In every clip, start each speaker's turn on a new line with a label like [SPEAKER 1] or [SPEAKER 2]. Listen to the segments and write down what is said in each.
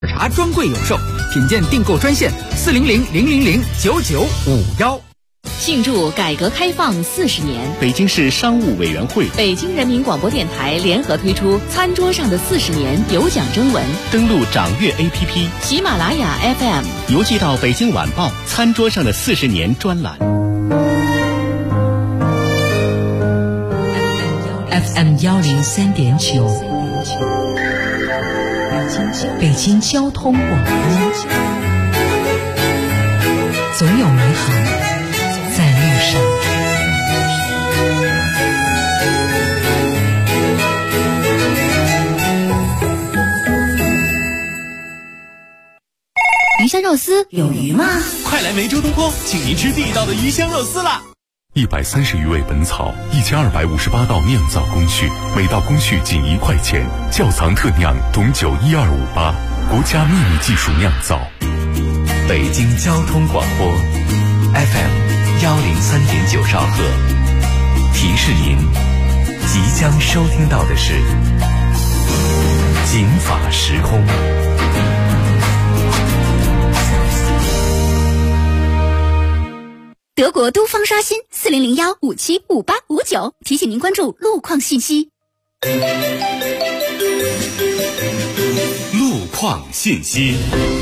[SPEAKER 1] 茶专柜有售，品鉴订购专线400-000-9951。
[SPEAKER 2] 庆祝改革开放40年，
[SPEAKER 3] 北京市商务委员会、
[SPEAKER 2] 北京人民广播电台联合推出餐桌上的40年有奖征文，
[SPEAKER 3] 登录掌阅 APP、
[SPEAKER 2] 喜马拉雅 FM，
[SPEAKER 3] 邮寄到北京晚报餐桌上的40年专栏。
[SPEAKER 4] FM 103.9，北京交通广播，总有美好在路上。
[SPEAKER 5] 鱼香肉丝有鱼吗？
[SPEAKER 6] 快来梅州东坡，请您吃地道的鱼香肉丝啦
[SPEAKER 7] ！130余味本草，1258道酿造工序，每道工序仅1块钱，窖藏特酿董酒12588，国家秘密技术酿造。
[SPEAKER 8] 北京交通广播 FM 103.9兆赫，提示您，即将收听到的是警法时空。
[SPEAKER 5] 德国都方刷新400157589，提醒您关注路况信息。
[SPEAKER 6] 路况信息，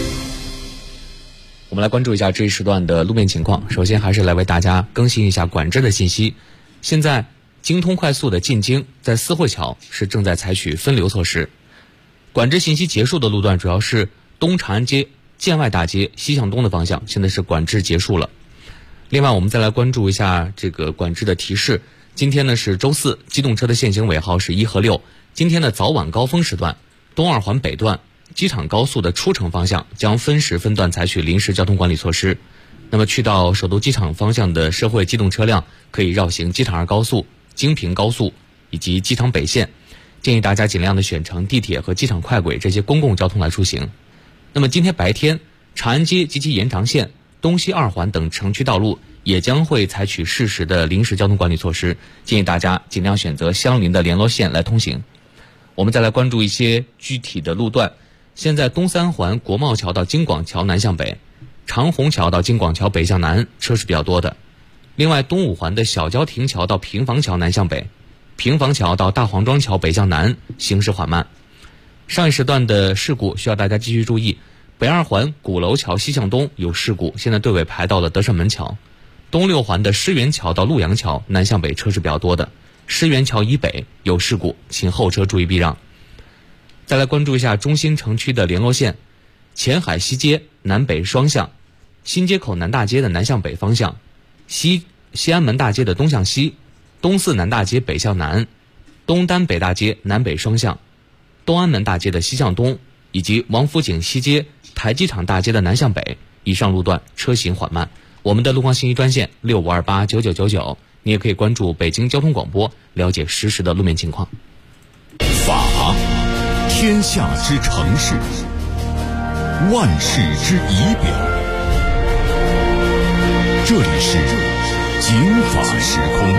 [SPEAKER 9] 我们来关注一下这一时段的路面情况。首先还是来为大家更新一下管制的信息。现在京通快速的进京在四惠桥是正在采取分流措施。管制信息结束的路段主要是东长安街、建外大街西向东的方向，现在是管制结束了。另外我们再来关注一下这个管制的提示。今天呢是周四，机动车的限行尾号是1和6。今天的早晚高峰时段，东二环北段机场高速的出城方向将分时分段采取临时交通管理措施。那么去到首都机场方向的社会机动车辆可以绕行机场2高速、京平高速以及机场北线，建议大家尽量的选乘地铁和机场快轨这些公共交通来出行。那么今天白天，长安街及其延长线、东西2环等城区道路也将会采取适时的临时交通管理措施，建议大家尽量选择相邻的联络线来通行。我们再来关注一些具体的路段。现在东3环国贸桥到京广桥南向北，长虹桥到京广桥北向南车是比较多的。另外东5环的小郊亭桥到平房桥南向北，平房桥到大黄庄桥北向南行驶缓慢。上一时段的事故需要大家继续注意，北2环鼓楼桥西向东有事故，现在队尾排到了德胜门桥。东6环的狮园桥到陆阳桥南向北车是比较多的，狮园桥以北有事故，请后车注意避让。再来关注一下中心城区的联络线，前海西街南北双向，新街口南大街的南向北方向，西安门大街的东向西，东四南大街北向南，东单北大街南北双向，东安门大街的西向东，以及王府井西街台机场大街的南向北，以上路段车行缓慢。我们的路况信息专线65289999，你也可以关注北京交通广播，了解实时的路面情况。
[SPEAKER 7] 法，天下之常事，万事之仪表。这里是警法时空。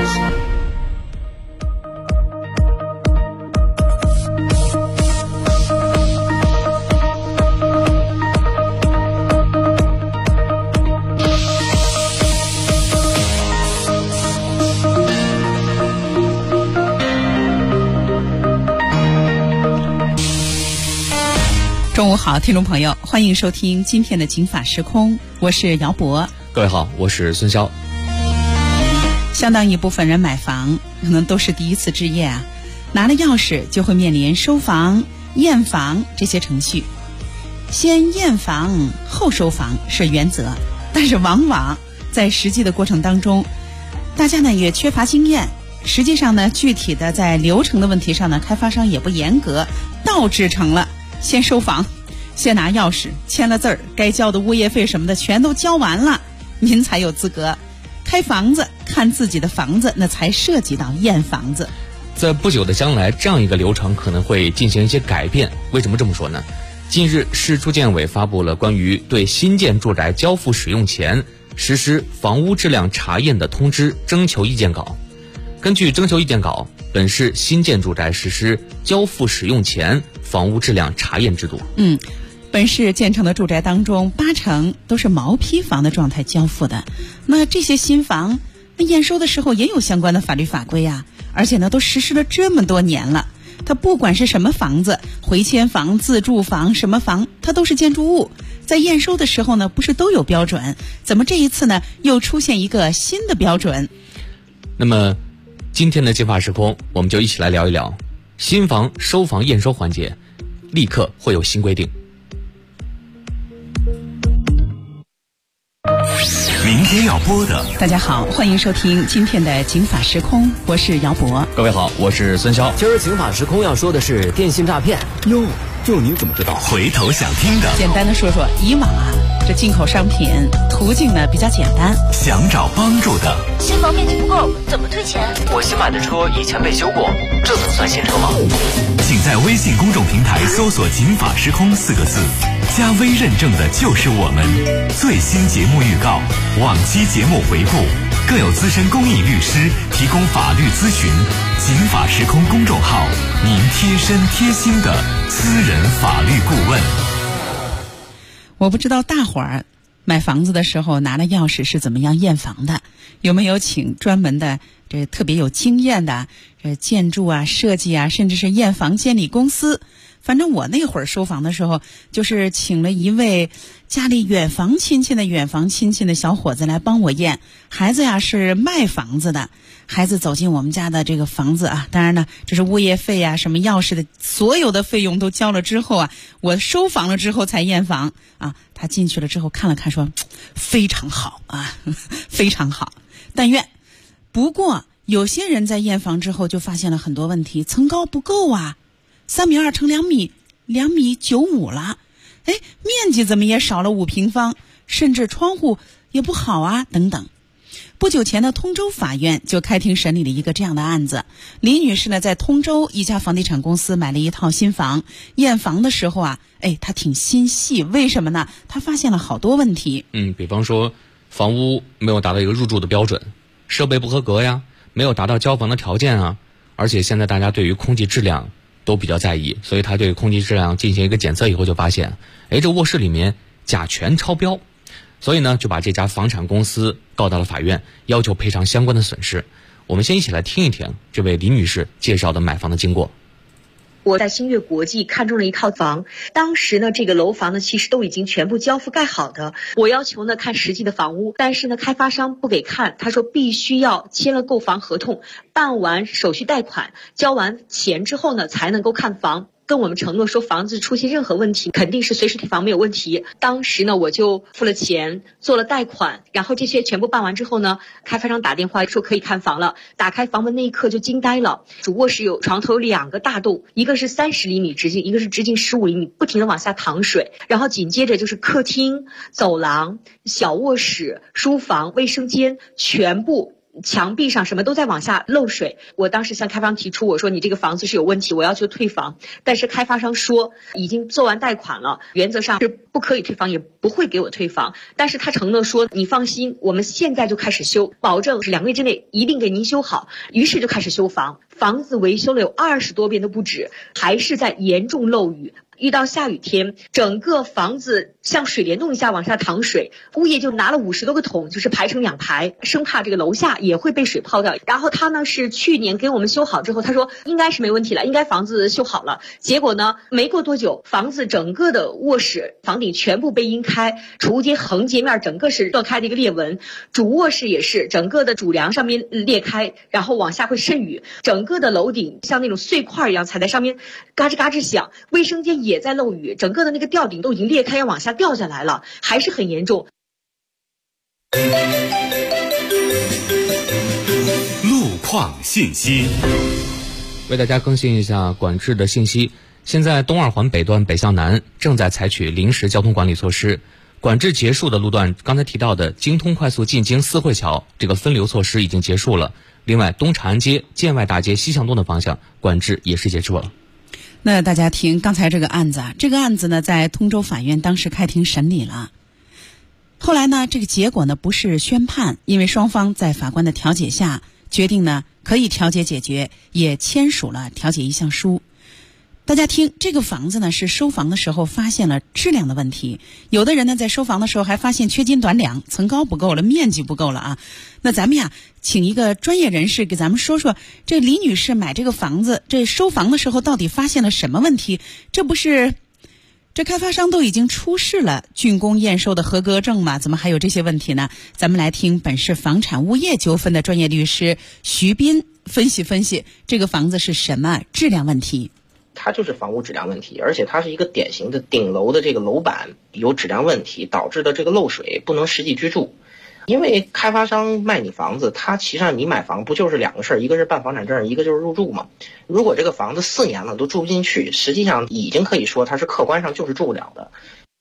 [SPEAKER 10] 中午好，听众朋友，欢迎收听今天的警法时空，我是姚博。
[SPEAKER 9] 各位好，我是孙潇。
[SPEAKER 10] 相当一部分人买房可能都是第一次置业啊，拿了钥匙就会面临收房、验房这些程序。先验房后收房是原则，但是往往在实际的过程当中，大家呢也缺乏经验。实际上呢，具体的在流程的问题上呢，开发商也不严格，倒制成了先收房，先拿钥匙签了字儿，该交的物业费什么的全都交完了，您才有资格开房子，看自己的房子，那才涉及到验房子。
[SPEAKER 9] 在不久的将来，这样一个流程可能会进行一些改变。为什么这么说呢？近日，市住建委发布了关于对新建住宅交付使用前实施房屋质量查验的通知征求意见稿。根据征求意见稿，本市新建住宅实施交付使用前房屋质量查验制度。
[SPEAKER 10] 本市建成的住宅当中，8成都是毛坯房的状态交付的。那这些新房，验收的时候也有相关的法律法规啊，而且呢都实施了这么多年了。它不管是什么房子，回迁房、自住房、什么房，它都是建筑物。在验收的时候呢，不是都有标准？怎么这一次呢又出现一个新的标准？
[SPEAKER 9] 那么今天的金法时空，我们就一起来聊一聊新房收房验收环节，立刻会有新规定。
[SPEAKER 8] 明天要播的，
[SPEAKER 10] 大家好，欢迎收听今天的警法时空，我是姚博。
[SPEAKER 9] 各位好，我是孙潇。
[SPEAKER 1] 今儿警法时空要说的是电信诈骗。
[SPEAKER 6] 哟，就您怎么知道？
[SPEAKER 8] 回头想听的，
[SPEAKER 10] 简单的说说，以往啊，这进口商品途径呢比较简单，
[SPEAKER 8] 想找帮助的，
[SPEAKER 5] 新房面积不够，怎么退钱？
[SPEAKER 1] 我新买的车以前被修过，这能算新车吗？
[SPEAKER 8] 请在微信公众平台搜索“警法时空”4个字，加微认证的就是我们。最新节目预告、往期节目回顾，更有资深公益律师提供法律咨询。警法时空公众号，您贴身贴心的私人法律顾问。
[SPEAKER 10] 我不知道大伙儿买房子的时候拿了钥匙是怎么样验房的，有没有请专门的这特别有经验的建筑啊、设计啊，甚至是验房监理公司。反正我那会儿收房的时候，就是请了一位家里远房亲戚的小伙子来帮我验。孩子呀是卖房子的，孩子走进我们家的这个房子啊，当然呢这是物业费啊、什么钥匙的所有的费用都交了之后啊，我收房了之后才验房啊。他进去了之后看了看说非常好啊，非常好，但愿。不过有些人在验房之后就发现了很多问题，层高不够啊，3.2米乘2米，2.95米了，面积怎么也少了5平方，甚至窗户也不好啊，等等。不久前的通州法院就开庭审理了一个这样的案子。李女士呢，在通州一家房地产公司买了一套新房，验房的时候啊，她挺心细，为什么呢？她发现了好多问题。
[SPEAKER 9] 比方说房屋没有达到一个入住的标准，设备不合格呀，没有达到交房的条件啊，而且现在大家对于空气质量都比较在意，所以他对空气质量进行一个检测以后就发现，这卧室里面甲醛超标，所以呢就把这家房产公司告到了法院，要求赔偿相关的损失。我们先一起来听一听这位李女士介绍的买房的经过。
[SPEAKER 11] 我在星月国际看中了一套房，当时呢这个楼房呢其实都已经全部交付盖好的，我要求呢看实际的房屋，但是呢开发商不给看，他说必须要签了购房合同，办完手续贷款，交完钱之后呢才能够看房，跟我们承诺说房子出现任何问题肯定是随时退房没有问题。当时呢我就付了钱做了贷款，然后这些全部办完之后呢，开发商打电话说可以看房了，打开房门那一刻就惊呆了。主卧室有床头有2个大洞，一个是30厘米直径，一个是直径15厘米，不停的往下淌水，然后紧接着就是客厅、走廊、小卧室、书房、卫生间，全部墙壁上什么都在往下漏水。我当时向开发商提出，我说你这个房子是有问题，我要求退房。但是开发商说已经做完贷款了，原则上是不可以退房，也不会给我退房。但是他承诺说你放心，我们现在就开始修，保证是2个月之内一定给您修好。于是就开始修房，房子维修了有20多遍都不止，还是在严重漏雨。遇到下雨天，整个房子像水帘洞一下往下淌水，物业就拿了50多个桶，就是排成2排，生怕这个楼下也会被水泡掉。然后他呢是去年给我们修好之后，他说应该是没问题了，应该房子修好了。结果呢没过多久，房子整个的卧室房顶全部被阴开，储物间横截面整个是断开的一个裂纹，主卧室也是整个的主梁上面裂开，然后往下会渗雨，整个的楼顶像那种碎块一样踩在上面嘎吱嘎吱响，卫生间也在漏雨，整个的那个吊顶都已经裂开要往下掉下来了，还是很严重。
[SPEAKER 8] 路况信息，
[SPEAKER 9] 为大家更新一下管制的信息。现在东2环北段北向南正在采取临时交通管理措施，管制结束的路段，刚才提到的京通快速进京四惠桥这个分流措施已经结束了。另外，东长安街、建外大街西向东的方向管制也是结束了。
[SPEAKER 10] 那大家听刚才这个案子啊，这个案子呢在通州法院当时开庭审理了。后来呢，这个结果呢不是宣判，因为双方在法官的调解下决定呢可以调解解决，也签署了调解意向书。 大家听，这个房子呢是收房的时候发现了质量的问题，有的人呢在收房的时候还发现缺斤短两，层高不够了，面积不够了啊。那咱们呀请一个专业人士给咱们说说，这李女士买这个房子，这收房的时候到底发现了什么问题？这不是这开发商都已经出示了竣工验收的合格证吗？怎么还有这些问题呢？咱们来听本市房产物业纠纷的专业律师徐斌分析分析这个房子是什么质量问题。
[SPEAKER 12] 它就是房屋质量问题，而且它是一个典型的顶楼的这个楼板有质量问题导致的这个漏水，不能实际居住。因为开发商卖你房子，它其实上你买房不就是两个事儿，一个是办房产证，一个就是入住嘛。如果这个房子4年了都住不进去，实际上已经可以说它是客观上就是住不了的。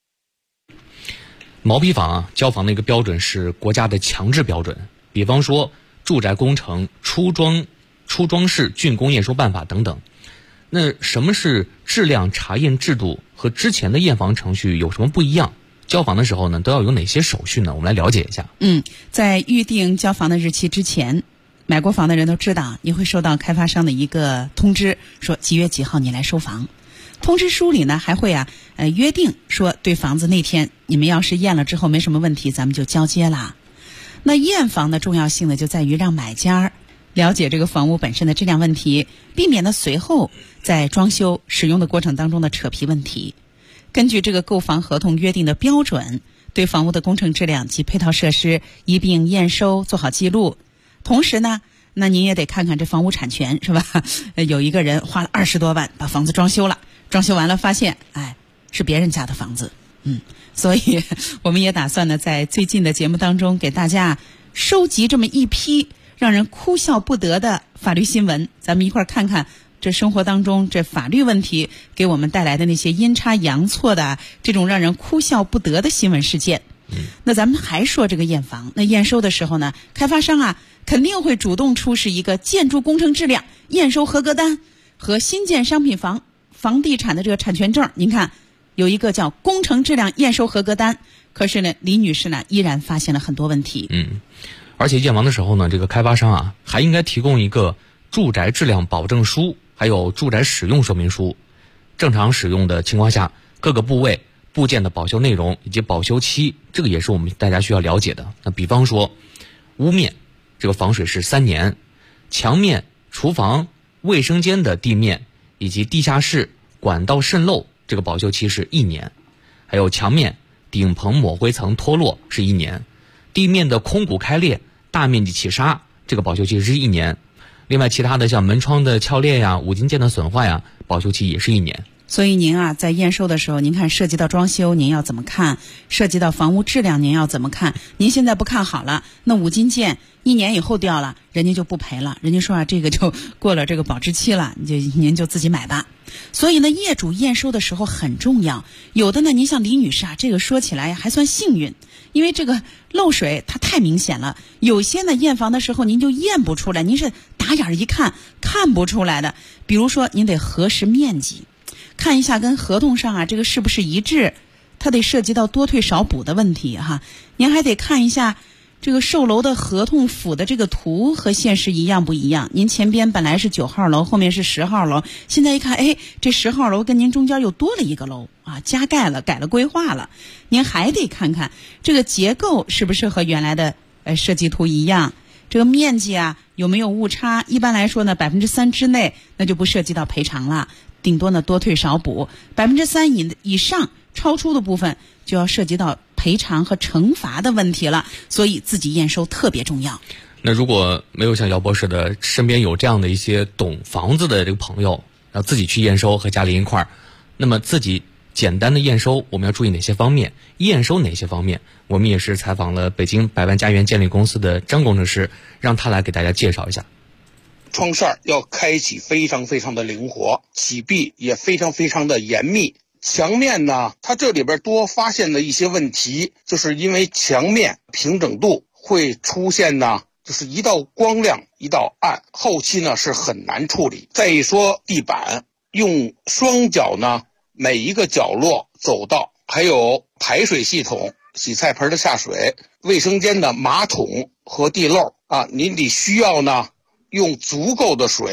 [SPEAKER 9] 毛坯房交房的一个标准是国家的强制标准，比方说住宅工程初装式竣工验收办法等等。那什么是质量查验制度和之前的验房程序有什么不一样？交房的时候呢，都要有哪些手续呢？我们来了解一下。
[SPEAKER 10] 在预定交房的日期之前，买过房的人都知道，你会收到开发商的一个通知，说几月几号你来收房。通知书里呢还会约定说，对房子那天你们要是验了之后没什么问题，咱们就交接啦。那验房的重要性呢，就在于让买家了解这个房屋本身的质量问题，避免呢随后在装修使用的过程当中的扯皮问题。根据这个购房合同约定的标准，对房屋的工程质量及配套设施一并验收，做好记录。同时呢，那您也得看看这房屋产权是吧？有一个人花了20多万把房子装修了，装修完了发现是别人家的房子。所以我们也打算呢在最近的节目当中给大家收集这么一批让人哭笑不得的法律新闻，咱们一块儿看看这生活当中这法律问题给我们带来的那些阴差阳错的这种让人哭笑不得的新闻事件。那咱们还说这个验房，那验收的时候呢，开发商肯定会主动出示一个建筑工程质量验收合格单和新建商品房地产的这个产权证。您看有一个叫工程质量验收合格单，可是呢李女士呢依然发现了很多问题。
[SPEAKER 9] 而且验房的时候呢，这个开发商还应该提供一个住宅质量保证书，还有住宅使用说明书。正常使用的情况下，各个部位部件的保修内容以及保修期，这个也是我们大家需要了解的。那比方说屋面这个防水是3年，墙面、厨房、卫生间的地面以及地下室管道渗漏，这个保修期是1年。还有墙面、顶棚抹灰层脱落是1年，地面的空鼓开裂、大面积起沙，这个保修期是1年。另外其他的像门窗的撬裂五金件的损坏保修期也是1年。
[SPEAKER 10] 所以您在验收的时候，您看涉及到装修您要怎么看，涉及到房屋质量您要怎么看。您现在不看好了，那五金件1年以后掉了，人家就不赔了，人家说这个就过了这个保质期了，您就自己买吧。所以呢，业主验收的时候很重要。有的呢，您像李女士这个说起来还算幸运，因为这个漏水它太明显了。有些呢验房的时候您就验不出来，您是打眼一看看不出来的。比如说您得核实面积，看一下跟合同上这个是不是一致，它得涉及到多退少补的问题您还得看一下这个售楼的合同附的这个图和现实一样不一样。您前边本来是9号楼，后面是10号楼，现在一看这10号楼跟您中间又多了一个楼加盖了，改了规划了。您还得看看这个结构是不是和原来的设计图一样，这个面积有没有误差。一般来说呢3%之内那就不涉及到赔偿了，顶多呢多退少补，3%以上超出的部分就要涉及到赔偿和惩罚的问题了。所以自己验收特别重要。
[SPEAKER 9] 那如果没有像姚博士的身边有这样的一些懂房子的这个朋友，要自己去验收和家里一块儿，那么自己简单的验收我们要注意哪些方面，验收哪些方面，我们也是采访了北京百万家园建立公司的张工程师，让他来给大家介绍一下。
[SPEAKER 13] 窗扇要开启非常非常的灵活，启闭也非常非常的严密。墙面呢，它这里边多发现的一些问题，就是因为墙面平整度会出现呢，就是一道光亮一道暗，后期呢是很难处理。再一说地板，用双脚呢，每一个角落走道，还有排水系统、洗菜盆的下水、卫生间的马桶和地漏你得需要呢用足够的水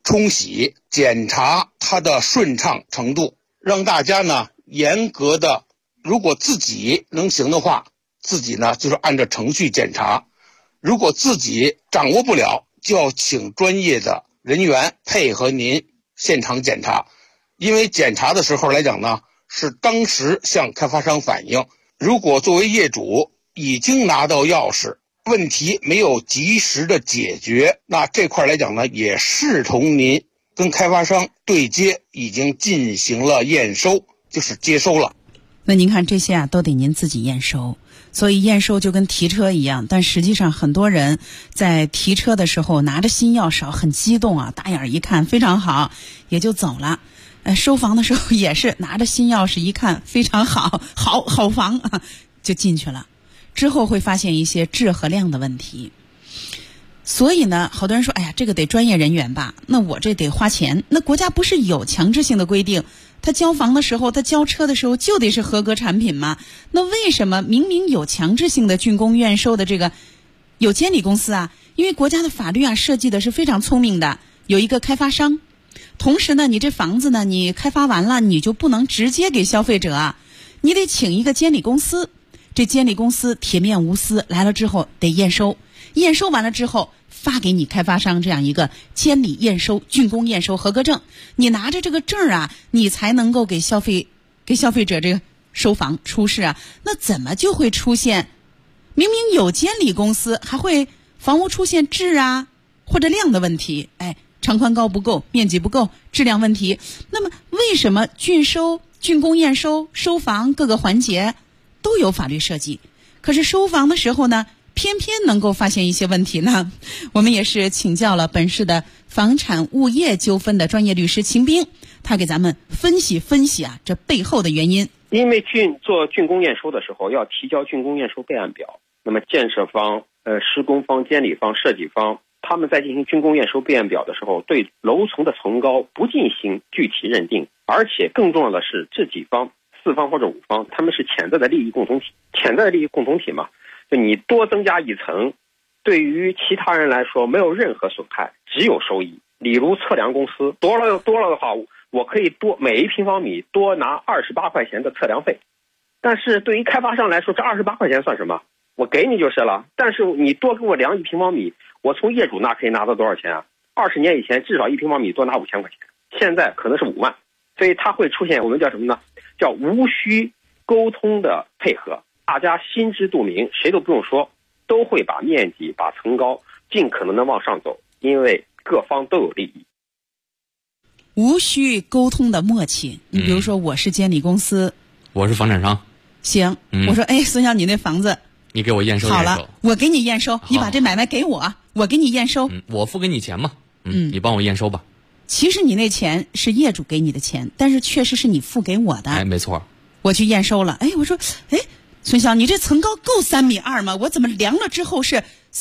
[SPEAKER 13] 冲洗，检查它的顺畅程度，让大家呢严格的，如果自己能行的话，自己呢就是按照程序检查，如果自己掌握不了，就要请专业的人员配合您现场检查。因为检查的时候来讲呢，是当时向开发商反映，如果作为业主已经拿到钥匙，问题没有及时的解决，那这块来讲呢，也视同您跟开发商对接，已经进行了验收，就是接收了。
[SPEAKER 10] 那您看这些啊，都得您自己验收。所以验收就跟提车一样，但实际上很多人在提车的时候拿着新钥匙很激动啊，大眼一看非常好，也就走了。收房的时候也是拿着新钥匙一看非常好房啊，就进去了。之后会发现一些质和量的问题。所以呢，好多人说，哎呀，这个得专业人员吧，那我这得花钱。那国家不是有强制性的规定，他交房的时候，他交车的时候就得是合格产品吗？那为什么明明有强制性的竣工验收的这个有监理公司啊？因为国家的法律啊设计的是非常聪明的，有一个开发商，同时呢，你这房子呢，你开发完了，你就不能直接给消费者啊，你得请一个监理公司。这监理公司铁面无私，来了之后得验收，验收完了之后发给你开发商这样一个监理验收、竣工验收合格证。你拿着这个证啊，你才能够给消费者这个收房出市啊。那怎么就会出现明明有监理公司，还会房屋出现质啊或者量的问题？长宽高不够，面积不够，质量问题。那么为什么竣收、竣工验收、收房各个环节都有法律设计，可是收房的时候呢，偏偏能够发现一些问题呢？我们也是请教了本市的房产物业纠纷的专业律师秦兵，他给咱们分析啊这背后的原因。
[SPEAKER 14] 因为做竣工验收的时候要提交竣工验收备案表，那么建设方、施工方、监理方、设计方，他们在进行竣工验收备案表的时候，对楼层的层高不进行具体认定，而且更重要的是，这几方4方或者5方，他们是潜在的利益共同体嘛，就你多增加一层，对于其他人来说没有任何损害，只有收益。例如测量公司多了的话，我可以每一平方米多拿28块钱的测量费，但是对于开发商来说，这28块钱算什么？我给你就是了。但是你多给我量1平方米，我从业主那可以拿到多少钱啊？20年以前至少1平方米多拿5000块钱，现在可能是5万，所以它会出现我们叫什么呢？叫无需沟通的配合，大家心知肚明，谁都不用说，都会把面积、把层高尽可能的往上走，因为各方都有利益。
[SPEAKER 10] 无需沟通的默契，你比如说我是监理公司，
[SPEAKER 9] 我是房产商，
[SPEAKER 10] 行，我说孙晓你那房子
[SPEAKER 9] 你给我验收
[SPEAKER 10] 好了，我给你验收，你把这买卖给我，我给你验收，
[SPEAKER 9] 我付给你钱嘛，你帮我验收吧。
[SPEAKER 10] 其实你那钱是业主给你的钱，但是确实是你付给我的。
[SPEAKER 9] 没错。
[SPEAKER 10] 我去验收了，我说，孙晓，你这层高够3.2米吗？我怎么量了之后是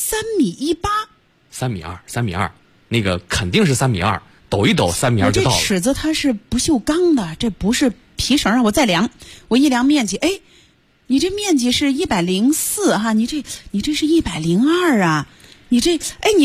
[SPEAKER 10] 3.18米
[SPEAKER 9] ？3.2米，那个肯定是3.2米，抖一抖3.2米就到了。
[SPEAKER 10] 这尺子它是不锈钢的，这不是皮绳啊！我再量，我一量面积，你这面积是104哈，你这是102啊，你这。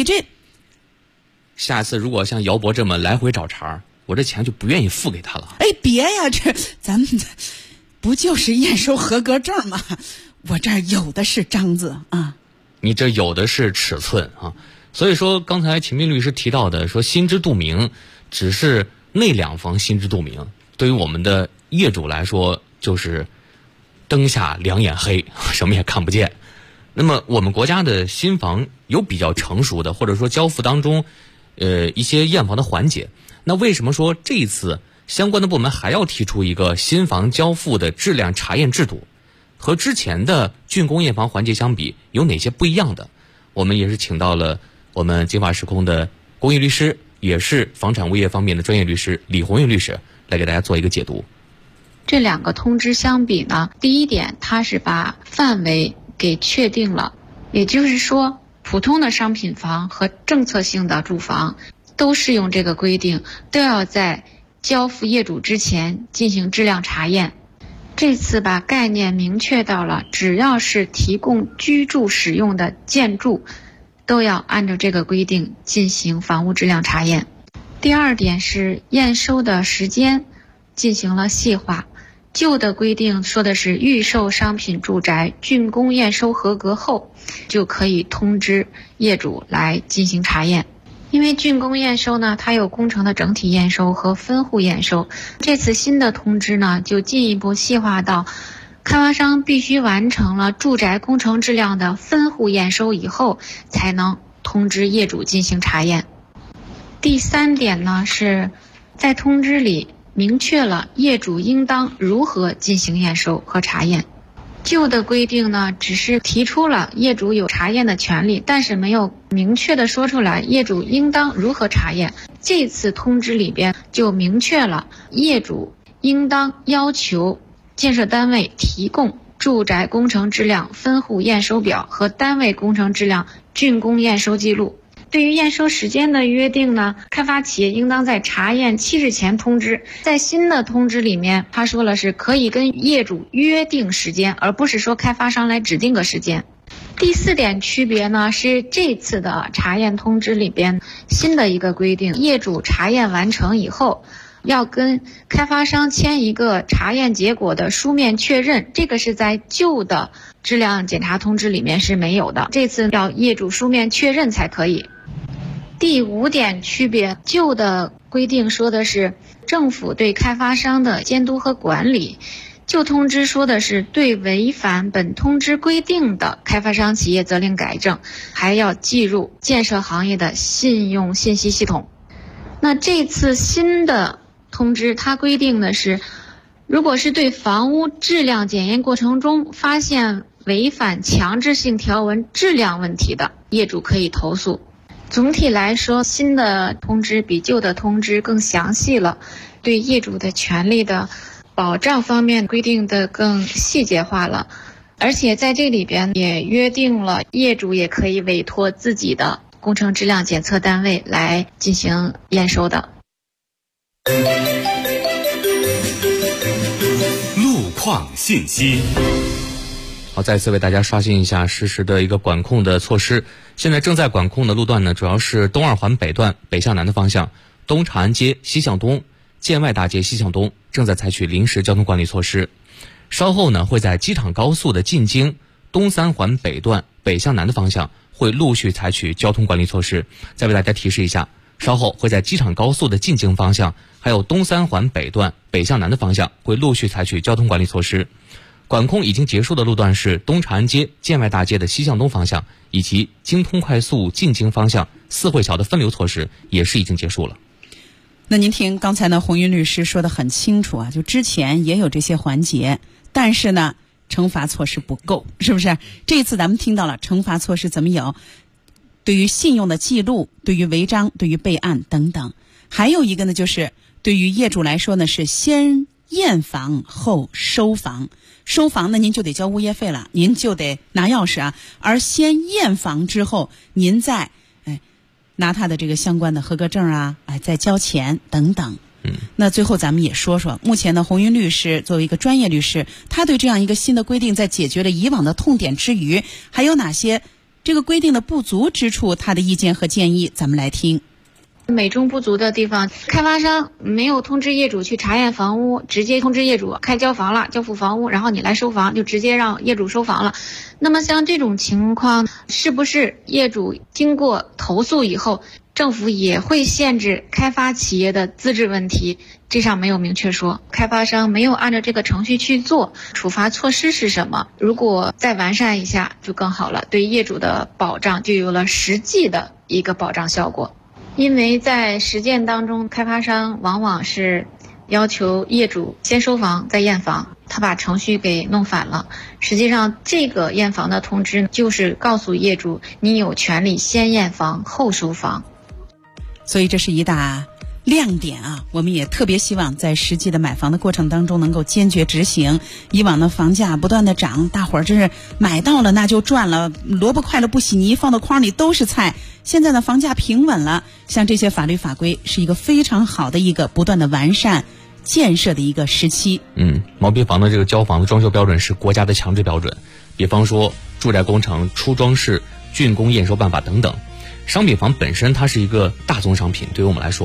[SPEAKER 9] 下次如果像姚博这么来回找茬，我这钱就不愿意付给他了。
[SPEAKER 10] 别呀，这咱们不就是验收合格证吗？我这儿有的是章子啊。
[SPEAKER 9] 你这有的是尺寸啊。所以说刚才秦兵律师提到的说心知肚明，只是那2方心知肚明，对于我们的业主来说就是灯下两眼黑，什么也看不见。那么我们国家的新房有比较成熟的，或者说交付当中一些验房的环节，那为什么说这一次相关的部门还要提出一个新房交付的质量查验制度？和之前的竣工验房环节相比，有哪些不一样的？我们也是请到了我们金法时空的公益律师，也是房产物业方面的专业律师李红玉律师来给大家做一个解读。
[SPEAKER 15] 这2个通知相比呢，第一点，它是把范围给确定了，也就是说普通的商品房和政策性的住房都适用这个规定，都要在交付业主之前进行质量查验。这次把概念明确到了，只要是提供居住使用的建筑，都要按照这个规定进行房屋质量查验。 第二点是验收的时间进行了细化。旧的规定说的是预售商品住宅竣工验收合格后，就可以通知业主来进行查验。因为竣工验收呢，它有工程的整体验收和分户验收。这次新的通知呢，就进一步细化到开发商必须完成了住宅工程质量的分户验收以后，才能通知业主进行查验。第三点呢，是在通知里明确了业主应当如何进行验收和查验。旧的规定呢，只是提出了业主有查验的权利，但是没有明确的说出来业主应当如何查验。这次通知里边就明确了业主应当要求建设单位提供住宅工程质量分户验收表和单位工程质量竣工验收记录。对于验收时间的约定呢，开发企业应当在查验期日前通知。在新的通知里面，他说了是可以跟业主约定时间，而不是说开发商来指定个时间。第四点区别呢，是这次的查验通知里边新的一个规定，业主查验完成以后要跟开发商签一个查验结果的书面确认，这个是在旧的质量检查通知里面是没有的，这次要业主书面确认才可以。第五点区别，旧的规定说的是政府对开发商的监督和管理，旧通知说的是对违反本通知规定的开发商企业责令改正，还要计入建设行业的信用信息系统。那这次新的通知它规定的是，如果是对房屋质量检验过程中发现违反强制性条文质量问题的，业主可以投诉。总体来说，新的通知比旧的通知更详细了，对业主的权利的保障方面规定的更细节化了，而且在这里边也约定了业主也可以委托自己的工程质量检测单位来进行验收的。
[SPEAKER 8] 路况信息。
[SPEAKER 9] 好，再次为大家刷新一下实时的一个管控的措施。现在正在管控的路段呢，主要是东二环北段北向南的方向，东长安街西向东、建外大街西向东，正在采取临时交通管理措施。稍后呢，会在机场高速的进京东三环北段北向南的方向，会陆续采取交通管理措施。再为大家提示一下，稍后会在机场高速的进京方向，还有东三环北段北向南的方向，会陆续采取交通管理措施。管控已经结束的路段是东长安街建外大街的西向东方向，以及京通快速进京方向四惠桥的分流措施也是已经结束了。
[SPEAKER 10] 那您听刚才呢，红云律师说得很清楚啊，就之前也有这些环节，但是呢，惩罚措施不够，是不是？这次咱们听到了惩罚措施怎么有？对于信用的记录，对于违章，对于备案等等。还有一个呢，就是对于业主来说呢，是先验房后收房。收房呢，您就得交物业费了，您就得拿钥匙啊。而先验房之后，您再拿他的这个相关的合格证啊，再交钱等等。那最后咱们也说说，目前呢，红云律师作为一个专业律师，他对这样一个新的规定，在解决了以往的痛点之余，还有哪些这个规定的不足之处，他的意见和建议，咱们来听。
[SPEAKER 15] 美中不足的地方，开发商没有通知业主去查验房屋，直接通知业主开交房了，交付房屋，然后你来收房，就直接让业主收房了。那么像这种情况，是不是业主经过投诉以后，政府也会限制开发企业的资质问题？这上没有明确说，开发商没有按照这个程序去做，处罚措施是什么？如果再完善一下就更好了，对业主的保障就有了实际的一个保障效果。因为在实践当中，开发商往往是要求业主先收房再验房，他把程序给弄反了。实际上这个验房的通知就是告诉业主，你有权利先验房后收房。
[SPEAKER 10] 所以这是一大亮点啊，我们也特别希望在实际的买房的过程当中能够坚决执行。以往的房价不断的涨，大伙儿真是买到了那就赚了，萝卜快了不洗泥，放到筐里都是菜。现在的房价平稳了，像这些法律法规是一个非常好的一个不断的完善建设的一个时期。
[SPEAKER 9] 毛坯房的这个交房的装修标准是国家的强制标准，比方说住宅工程初装式竣工验收办法等等。商品房本身它是一个大宗商品，对于我们来说啊，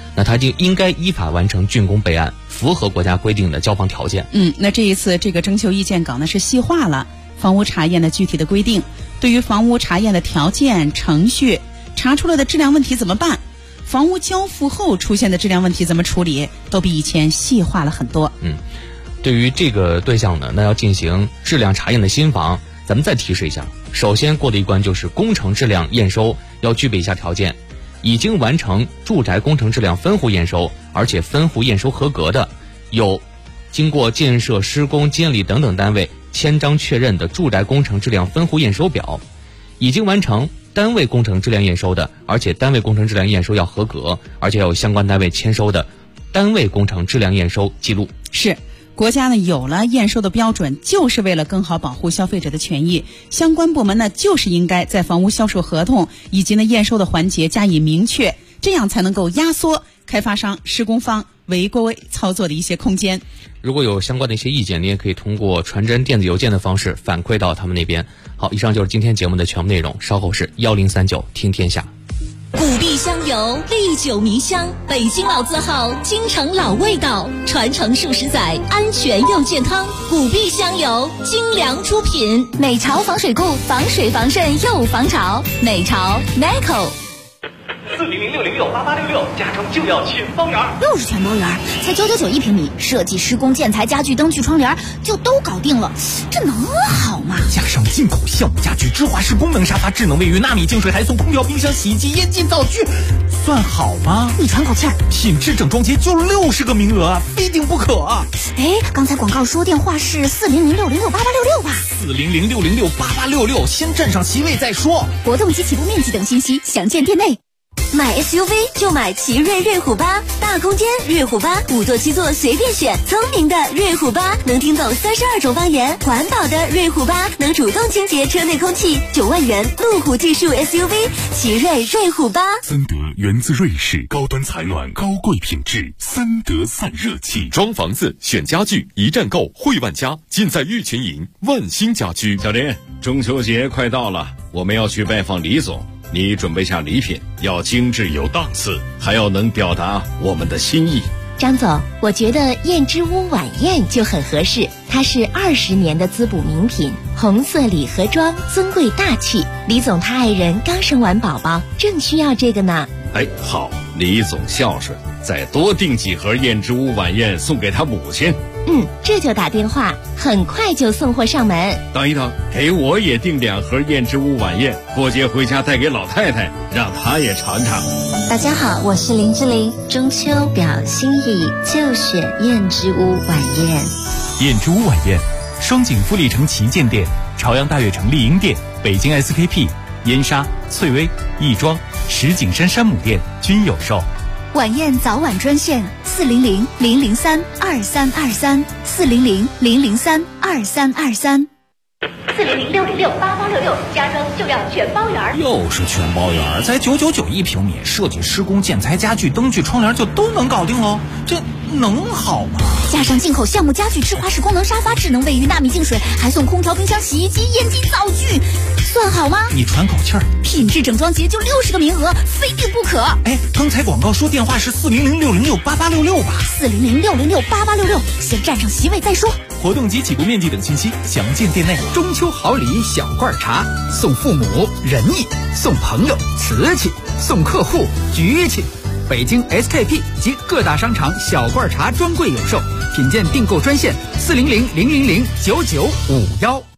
[SPEAKER 9] 那他就应该依法完成竣工备案，符合国家规定的交房条件。
[SPEAKER 10] 那这一次这个征求意见稿呢是细化了房屋查验的具体的规定，对于房屋查验的条件、程序，查出来的质量问题怎么办，房屋交付后出现的质量问题怎么处理，都比以前细化了很多。
[SPEAKER 9] 对于这个对象呢，那要进行质量查验的新房，咱们再提示一下，首先过的一关就是工程质量验收要具备以下条件：已经完成住宅工程质量分户验收，而且分户验收合格的，有经过建设、施工、监理等等单位签章确认的住宅工程质量分户验收表；已经完成单位工程质量验收的，而且单位工程质量验收要合格，而且要有相关单位签收的单位工程质量验收记录。
[SPEAKER 10] 是。国家呢有了验收的标准，就是为了更好保护消费者的权益。相关部门呢就是应该在房屋销售合同以及呢验收的环节加以明确，这样才能够压缩开发商、施工方违规操作的一些空间。
[SPEAKER 9] 如果有相关的一些意见，你也可以通过传真、电子邮件的方式反馈到他们那边。好，以上就是今天节目的全部内容，稍后是1039听天下。
[SPEAKER 2] 古碧香油，历久弥香，北京老字号，京城老味道，传承数十载，安全又健康。古碧香油，精良出品。
[SPEAKER 5] 美潮防水固，防水防渗又防潮。美潮 Meco。
[SPEAKER 1] 400-606-8866，家中就要全包圆。
[SPEAKER 5] 又是全包圆，才991平米，设计、施工、建材、家具、灯具、窗帘就都搞定了，这能好吗？
[SPEAKER 6] 加上进口橡木家具、芝华士功能沙发、智能卫浴、纳米净水，还送空调、冰箱、洗衣机、烟机、灶具，算好吗？
[SPEAKER 5] 你喘口气儿，
[SPEAKER 6] 品质整装节就60个名额，非订不可。
[SPEAKER 5] 刚才广告说电话是400-606-8866吧
[SPEAKER 6] ？400-606-8866，先占上席位再说。
[SPEAKER 5] 活动及起步面积等信息详见店内。买 SUV 就买奇瑞瑞虎8，大空间瑞虎8，5座7座随便选，聪明的瑞虎8能听懂32种方言，环保的瑞虎8能主动清洁车内空气，9万元路虎技术 SUV， 奇瑞瑞虎8。
[SPEAKER 7] 森德源自瑞士，高端采暖，高贵品质，森德散热器。
[SPEAKER 16] 装房子选家具，一站购汇万家，尽在玉泉营万兴家居。
[SPEAKER 17] 小林，中秋节快到了，我们要去拜访李总。你准备下礼品，要精致有档次，还要能表达我们的心意。
[SPEAKER 18] 张总，我觉得燕之屋晚宴就很合适，它是20年的滋补名品，红色礼盒装，尊贵大气。李总他爱人刚生完宝宝，正需要这个呢。
[SPEAKER 17] 好，李总孝顺，再多订几盒燕之屋晚宴送给他母亲。
[SPEAKER 18] 这就打电话，很快就送货上门。
[SPEAKER 17] 等一等，给我也订2盒燕之屋晚宴，过节回家带给老太太，让她也尝尝。
[SPEAKER 18] 大家好，我是林志玲，中秋表心意就选燕之屋晚宴。
[SPEAKER 19] 燕之屋晚宴，双井富力城旗舰店、朝阳大悦城丽婴店、北京 SKP、燕莎、翠微、亦庄、石景山山姆店均有售。
[SPEAKER 5] 晚宴早晚专线400-003-2323 400-003-2323。 400-606-8866，家装就要全包圆。
[SPEAKER 6] 又是全包圆，才991平米，设计、施工、建材、家具、灯具、窗帘就都能搞定喽，这能好吗？
[SPEAKER 5] 加上进口橡木家具、芝华士功能沙发、智能卫浴、纳米净水，还送空调、冰箱、洗衣机、烟机、灶具，算好吗？
[SPEAKER 6] 你喘口气儿，
[SPEAKER 5] 品质整装节就60个名额，非订不可。
[SPEAKER 6] 刚才广告说电话是400-606-8866吧
[SPEAKER 5] ？400-606-8866，先占上席位再说。
[SPEAKER 19] 活动及起步面积等信息详见店内。
[SPEAKER 20] 中秋好礼小罐茶，送父母仁义，送朋友瓷器，送客户局气。北京 SKP 及各大商场小罐茶专柜有售，品鉴订购专线400-000-9951。